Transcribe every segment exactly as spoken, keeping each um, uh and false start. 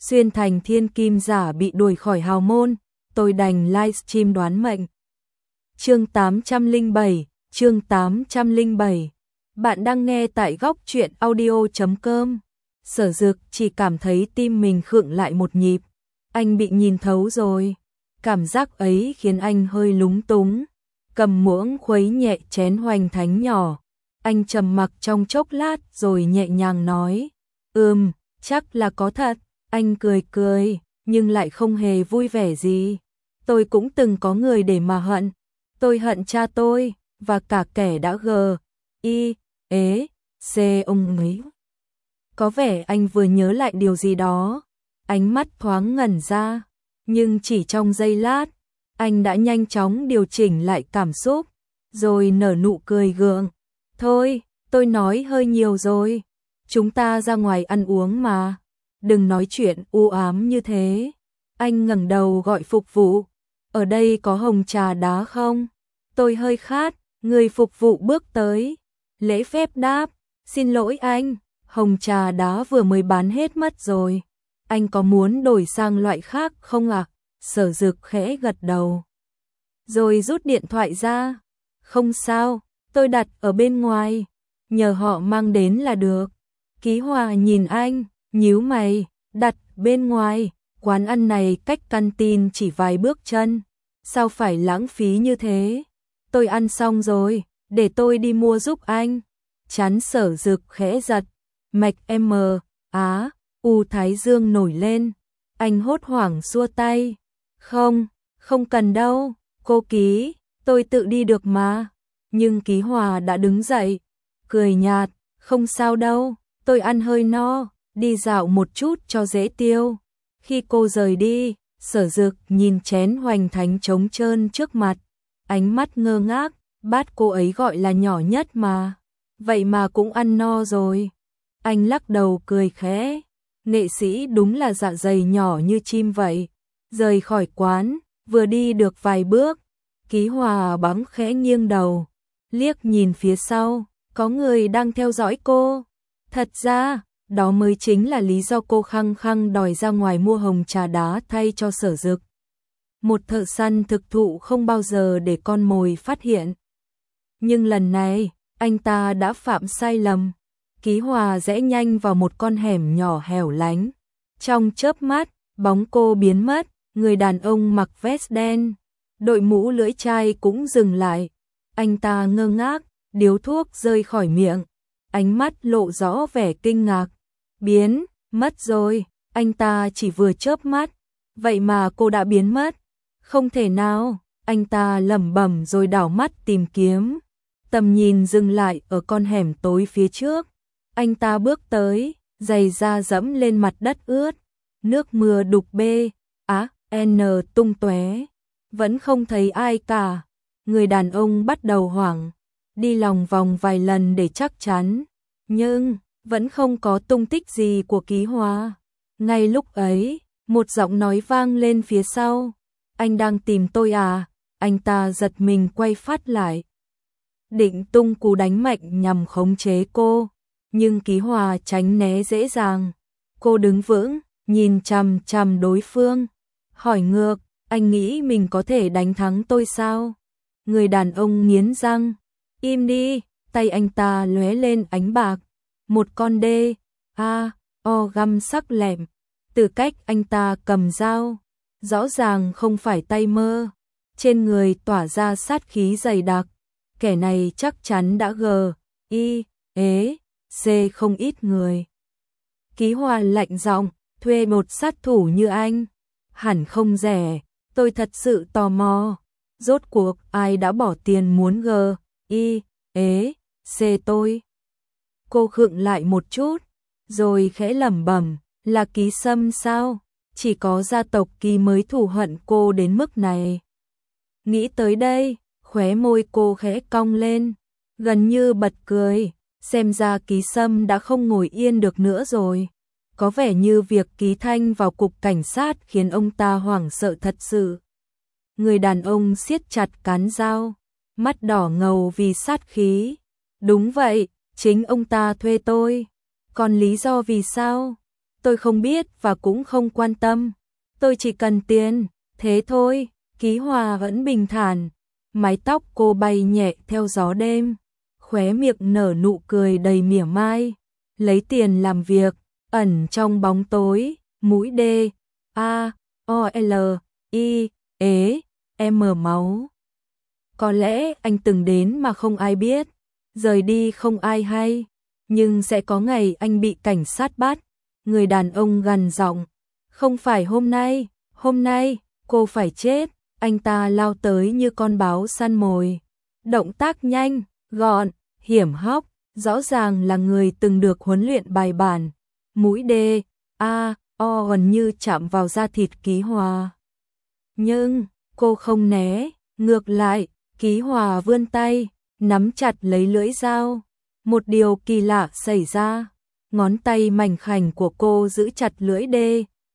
xuyên thành thiên kim giả bị đuổi khỏi hào môn, tôi đành livestream đoán mệnh. Chương tám trăm lẻ bảy, chương tám trăm lẻ bảy. Bạn đang nghe tại góc truyện audio chấm com. Sở Dực chỉ cảm thấy tim mình khựng lại một nhịp. Anh bị nhìn thấu rồi. Cảm giác ấy khiến anh hơi lúng túng. Cầm muỗng khuấy nhẹ chén hoành thánh nhỏ. Anh trầm mặc trong chốc lát rồi nhẹ nhàng nói. Ừm, chắc là có thật. Anh cười cười, nhưng lại không hề vui vẻ gì. Tôi cũng từng có người để mà hận. Tôi hận cha tôi, và cả kẻ đã gờ, y, ế, xê ông ấy. Có vẻ anh vừa nhớ lại điều gì đó. Ánh mắt thoáng ngẩn ra, nhưng chỉ trong giây lát, anh đã nhanh chóng điều chỉnh lại cảm xúc, rồi nở nụ cười gượng. Thôi, tôi nói hơi nhiều rồi. Chúng ta ra ngoài ăn uống mà. Đừng nói chuyện u ám như thế. Anh ngẩng đầu gọi phục vụ. Ở đây có hồng trà đá không? Tôi hơi khát. Người phục vụ bước tới. Lễ phép đáp. Xin lỗi anh, hồng trà đá vừa mới bán hết mất rồi. Anh có muốn đổi sang loại khác không ạ? À? Sở Dực khẽ gật đầu. Rồi rút điện thoại ra. Không sao, tôi đặt ở bên ngoài. Nhờ họ mang đến là được. Ký Hòa nhìn anh, nhíu mày, đặt bên ngoài. Quán ăn này cách căn tin chỉ vài bước chân. Sao phải lãng phí như thế? Tôi ăn xong rồi, để tôi đi mua giúp anh. Chán Sở Dực khẽ giật. Mạch M, á, u thái dương nổi lên. Anh hốt hoảng xua tay. Không, không cần đâu, cô Ký, tôi tự đi được mà. Nhưng Ký Hòa đã đứng dậy, cười nhạt, không sao đâu, tôi ăn hơi no, đi dạo một chút cho dễ tiêu. Khi cô rời đi, Sở Dực nhìn chén hoành thánh trống trơn trước mặt, ánh mắt ngơ ngác, bát cô ấy gọi là nhỏ nhất mà, vậy mà cũng ăn no rồi. Anh lắc đầu cười khẽ, nghệ sĩ đúng là dạ dày nhỏ như chim vậy. Rời khỏi quán, vừa đi được vài bước, Ký Hòa bắn khẽ nghiêng đầu, liếc nhìn phía sau, có người đang theo dõi cô. Thật ra, đó mới chính là lý do cô khăng khăng đòi ra ngoài mua hồng trà đá thay cho Sở Dực. Một thợ săn thực thụ không bao giờ để con mồi phát hiện. Nhưng lần này, anh ta đã phạm sai lầm. Ký Hòa rẽ nhanh vào một con hẻm nhỏ hẻo lánh. Trong chớp mắt, bóng cô biến mất, người đàn ông mặc vest đen, đội mũ lưỡi chai cũng dừng lại. Anh ta ngơ ngác, điếu thuốc rơi khỏi miệng, ánh mắt lộ rõ vẻ kinh ngạc. Biến, mất rồi, anh ta chỉ vừa chớp mắt, vậy mà cô đã biến mất. Không thể nào, anh ta lẩm bẩm rồi đảo mắt tìm kiếm. Tầm nhìn dừng lại ở con hẻm tối phía trước. Anh ta bước tới, giày da dẫm lên mặt đất ướt, nước mưa đục bê, á, n tung tóe, vẫn không thấy ai cả. Người đàn ông bắt đầu hoảng, đi lòng vòng vài lần để chắc chắn, nhưng vẫn không có tung tích gì của Ký Hòa. Ngay lúc ấy, một giọng nói vang lên phía sau. Anh đang tìm tôi à? Anh ta giật mình quay phát lại, định tung cú đánh mạnh nhằm khống chế cô, nhưng Ký Hòa tránh né dễ dàng. Cô đứng vững, nhìn chằm chằm đối phương, hỏi ngược, anh nghĩ mình có thể đánh thắng tôi sao? Người đàn ông nghiến răng, im đi. Tay anh ta lóe lên ánh bạc, một con đê, a, o găm sắc lẹm, từ cách anh ta cầm dao, rõ ràng không phải tay mơ. Trên người tỏa ra sát khí dày đặc, kẻ này chắc chắn đã gờ, y, ế, xê không ít người. Ký Hòa lạnh giọng, thuê một sát thủ như anh, hẳn không rẻ, tôi thật sự tò mò. Rốt cuộc ai đã bỏ tiền muốn gờ, y, ế, xê tôi? Cô khựng lại một chút, rồi khẽ lẩm bẩm, là Ký Sâm sao? Chỉ có gia tộc Ký mới thù hận cô đến mức này. Nghĩ tới đây, khóe môi cô khẽ cong lên, gần như bật cười, xem ra Ký Sâm đã không ngồi yên được nữa rồi. Có vẻ như việc ký thanh vào cục cảnh sát khiến ông ta hoảng sợ thật sự. Người đàn ông siết chặt cán dao, mắt đỏ ngầu vì sát khí. Đúng vậy, chính ông ta thuê tôi. Còn lý do vì sao? Tôi không biết và cũng không quan tâm. Tôi chỉ cần tiền, thế thôi. Ký Hòa vẫn bình thản. Mái tóc cô bay nhẹ theo gió đêm. Khóe miệng nở nụ cười đầy mỉa mai. Lấy tiền làm việc, ẩn trong bóng tối. Mũi D, A, O, L, I, ế, M máu. Có lẽ anh từng đến mà không ai biết. Rời đi không ai hay. Nhưng sẽ có ngày anh bị cảnh sát bắt. Người đàn ông gằn giọng. Không phải hôm nay, hôm nay, cô phải chết. Anh ta lao tới như con báo săn mồi. Động tác nhanh, gọn, hiểm hóc, rõ ràng là người từng được huấn luyện bài bản. Mũi D, A, O gần như chạm vào da thịt Ký Hòa. Nhưng, cô không né, ngược lại, Ký Hòa vươn tay, nắm chặt lấy lưỡi dao. Một điều kỳ lạ xảy ra. Ngón tay mảnh khảnh của cô giữ chặt lưỡi D,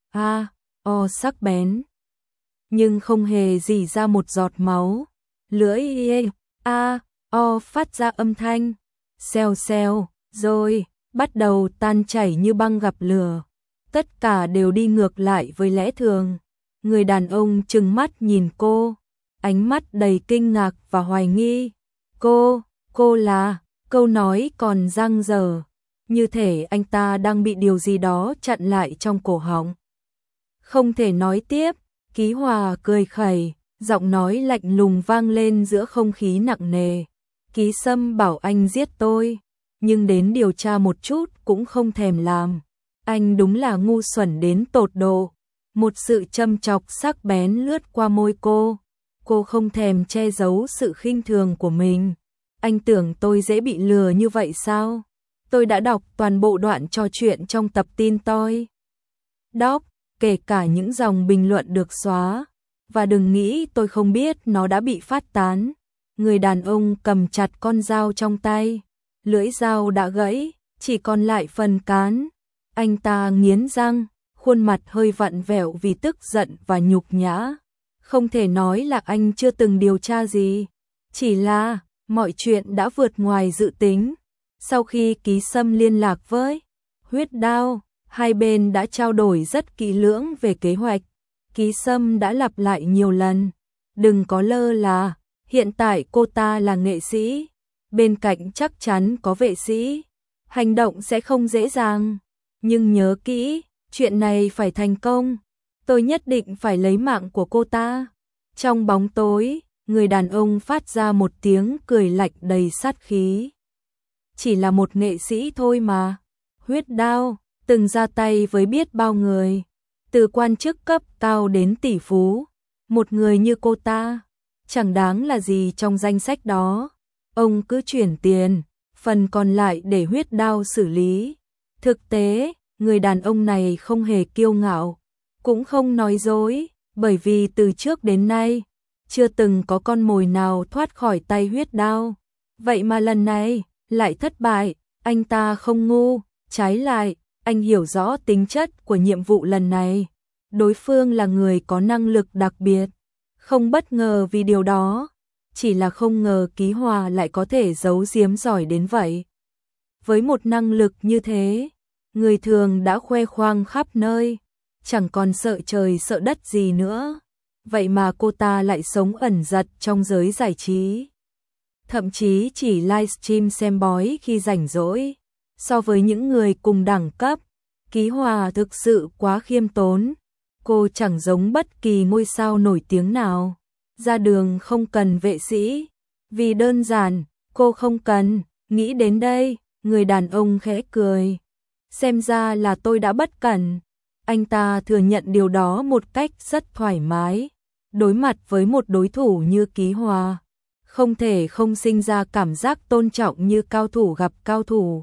A, O sắc bén. Nhưng không hề rỉ ra một giọt máu. Lưỡi E, A, O phát ra âm thanh. Xèo xèo, rồi, bắt đầu tan chảy như băng gặp lửa. Tất cả đều đi ngược lại với lẽ thường. Người đàn ông trừng mắt nhìn cô. Ánh mắt đầy kinh ngạc và hoài nghi. Cô, cô là, câu nói còn dang dở. Như thể anh ta đang bị điều gì đó chặn lại trong cổ họng. Không thể nói tiếp, Ký Hòa cười khẩy, giọng nói lạnh lùng vang lên giữa không khí nặng nề. Ký Sâm bảo anh giết tôi, nhưng đến điều tra một chút cũng không thèm làm. Anh đúng là ngu xuẩn đến tột độ. Một sự châm chọc sắc bén lướt qua môi cô. Cô không thèm che giấu sự khinh thường của mình. Anh tưởng tôi dễ bị lừa như vậy sao? Tôi đã đọc toàn bộ đoạn trò chuyện trong tập tin tôi. Đọc, kể cả những dòng bình luận được xóa. Và đừng nghĩ tôi không biết nó đã bị phát tán. Người đàn ông cầm chặt con dao trong tay. Lưỡi dao đã gãy, chỉ còn lại phần cán. Anh ta nghiến răng, khuôn mặt hơi vặn vẹo vì tức giận và nhục nhã. Không thể nói là anh chưa từng điều tra gì. Chỉ là, mọi chuyện đã vượt ngoài dự tính. Sau khi Ký Sâm liên lạc với Huyết Đao, hai bên đã trao đổi rất kỹ lưỡng về kế hoạch. Ký Sâm đã lặp lại nhiều lần. Đừng có lơ là, hiện tại cô ta là nghệ sĩ. Bên cạnh chắc chắn có vệ sĩ. Hành động sẽ không dễ dàng. Nhưng nhớ kỹ, chuyện này phải thành công. Tôi nhất định phải lấy mạng của cô ta. Trong bóng tối, người đàn ông phát ra một tiếng cười lạnh đầy sát khí. Chỉ là một nghệ sĩ thôi mà. Huyết Đao từng ra tay với biết bao người, từ quan chức cấp cao đến tỷ phú. Một người như cô ta chẳng đáng là gì trong danh sách đó. Ông cứ chuyển tiền, phần còn lại để Huyết Đao xử lý. Thực tế, người đàn ông này không hề kiêu ngạo, cũng không nói dối, bởi vì từ trước đến nay chưa từng có con mồi nào thoát khỏi tay Huyết Đao. Vậy mà lần này lại thất bại. Anh ta không ngu, trái lại, anh hiểu rõ tính chất của nhiệm vụ lần này. Đối phương là người có năng lực đặc biệt. Không bất ngờ vì điều đó, chỉ là không ngờ Ký Hòa lại có thể giấu giếm giỏi đến vậy. Với một năng lực như thế, người thường đã khoe khoang khắp nơi, chẳng còn sợ trời sợ đất gì nữa. Vậy mà cô ta lại sống ẩn dật trong giới giải trí. Thậm chí chỉ livestream xem bói khi rảnh rỗi. So với những người cùng đẳng cấp, Ký Hòa thực sự quá khiêm tốn. Cô chẳng giống bất kỳ ngôi sao nổi tiếng nào. Ra đường không cần vệ sĩ. Vì đơn giản, cô không cần. Nghĩ đến đây, người đàn ông khẽ cười. Xem ra là tôi đã bất cẩn. Anh ta thừa nhận điều đó một cách rất thoải mái. Đối mặt với một đối thủ như Ký Hòa, không thể không sinh ra cảm giác tôn trọng như cao thủ gặp cao thủ.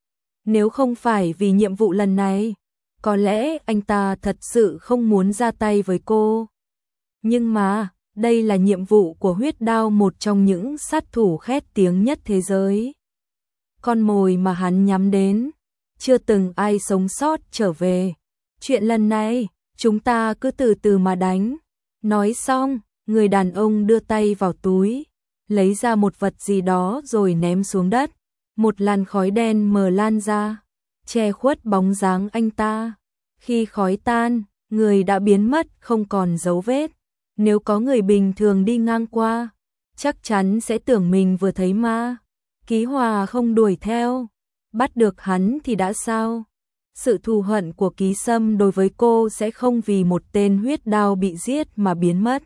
Nếu không phải vì nhiệm vụ lần này, có lẽ anh ta thật sự không muốn ra tay với cô. Nhưng mà, đây là nhiệm vụ của Huyết Đao, một trong những sát thủ khét tiếng nhất thế giới. Con mồi mà hắn nhắm đến, chưa từng ai sống sót trở về. Chuyện lần này, chúng ta cứ từ từ mà đánh. Nói xong, người đàn ông đưa tay vào túi, lấy ra một vật gì đó rồi ném xuống đất. Một làn khói đen mờ lan ra, che khuất bóng dáng anh ta. Khi khói tan, người đã biến mất không còn dấu vết. Nếu có người bình thường đi ngang qua, chắc chắn sẽ tưởng mình vừa thấy ma. Ký Hòa không đuổi theo, bắt được hắn thì đã sao? Sự thù hận của Ký Sâm đối với cô sẽ không vì một tên huyết đao bị giết mà biến mất.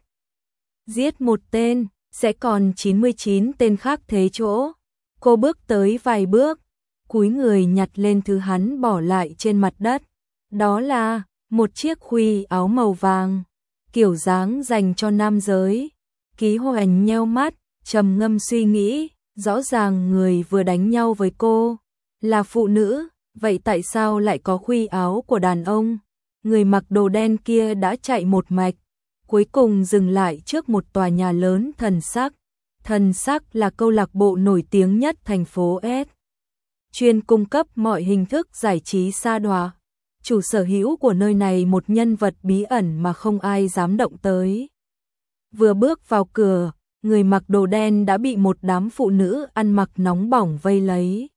Giết một tên, sẽ còn chín mươi chín tên khác thế chỗ. Cô bước tới vài bước, cúi người nhặt lên thứ hắn bỏ lại trên mặt đất. Đó là một chiếc khuy áo màu vàng, kiểu dáng dành cho nam giới. Ký Hoành nheo mắt, trầm ngâm suy nghĩ, rõ ràng người vừa đánh nhau với cô là phụ nữ, vậy tại sao lại có khuy áo của đàn ông? Người mặc đồ đen kia đã chạy một mạch, cuối cùng dừng lại trước một tòa nhà lớn Thần Sắc. Thần Sắc là câu lạc bộ nổi tiếng nhất thành phố S, chuyên cung cấp mọi hình thức giải trí sa đọa. Chủ sở hữu của nơi này một nhân vật bí ẩn mà không ai dám động tới. Vừa bước vào cửa, người mặc đồ đen đã bị một đám phụ nữ ăn mặc nóng bỏng vây lấy.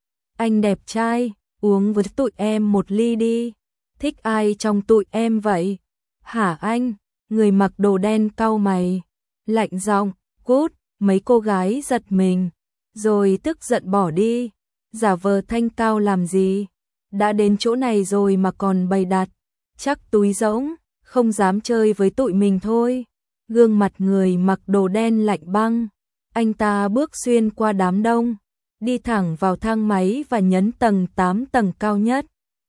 Anh đẹp trai, uống với tụi em một ly đi. Thích ai trong tụi em vậy? Hả anh? Người mặc đồ đen cau mày, lạnh giọng, cút. Mấy cô gái giật mình, rồi tức giận bỏ đi. Giả vờ thanh cao làm gì? Đã đến chỗ này rồi mà còn bày đặt, chắc túi rỗng, không dám chơi với tụi mình thôi. Gương mặt người mặc đồ đen lạnh băng, anh ta bước xuyên qua đám đông, đi thẳng vào thang máy và nhấn tầng tám, tầng cao nhất.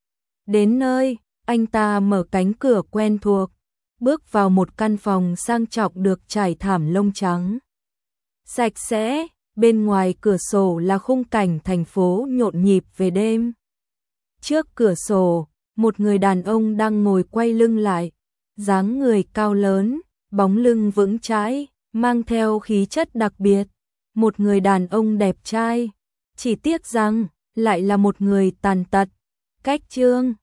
Đến nơi, anh ta mở cánh cửa quen thuộc, bước vào một căn phòng sang trọng được trải thảm lông trắng. Sạch sẽ, bên ngoài cửa sổ là khung cảnh thành phố nhộn nhịp về đêm. Trước cửa sổ, một người đàn ông đang ngồi quay lưng lại, dáng người cao lớn, bóng lưng vững chãi, mang theo khí chất đặc biệt. Một người đàn ông đẹp trai, chỉ tiếc rằng lại là một người tàn tật. Cách chương